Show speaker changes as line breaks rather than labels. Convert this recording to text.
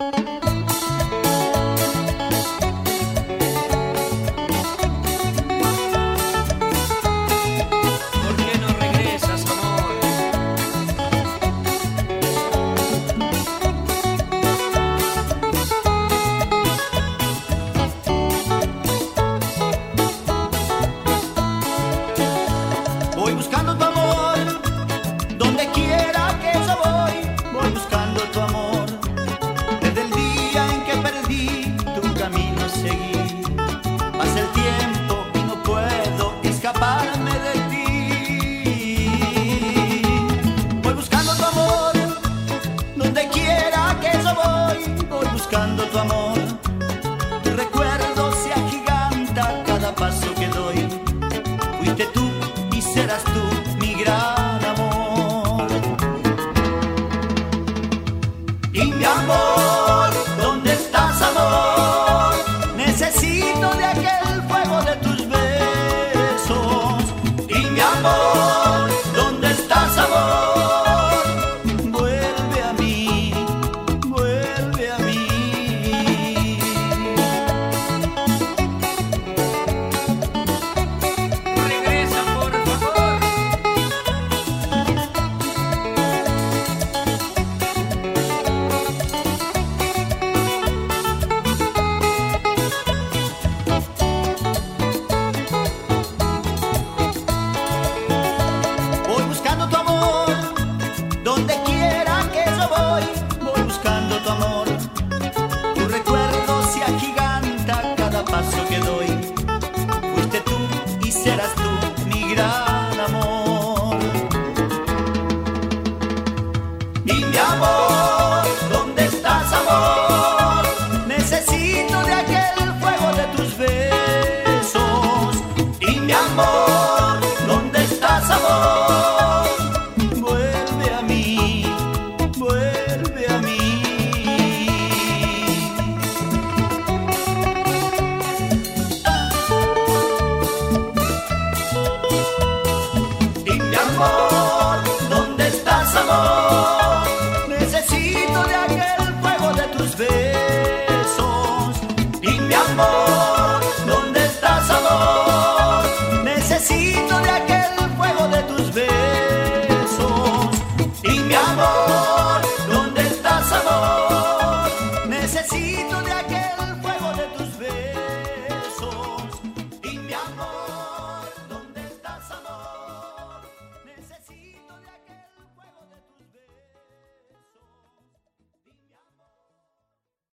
¿Por qué no regresas, amor?
Voy buscando tu amor, donde quiera que yo voy buscando tu amor. Desde el día en que perdí, tu camino seguí. Pasa el tiempo y no puedo escaparme de ti. Voy buscando tu amor, donde quiera que yo voy buscando tu amor.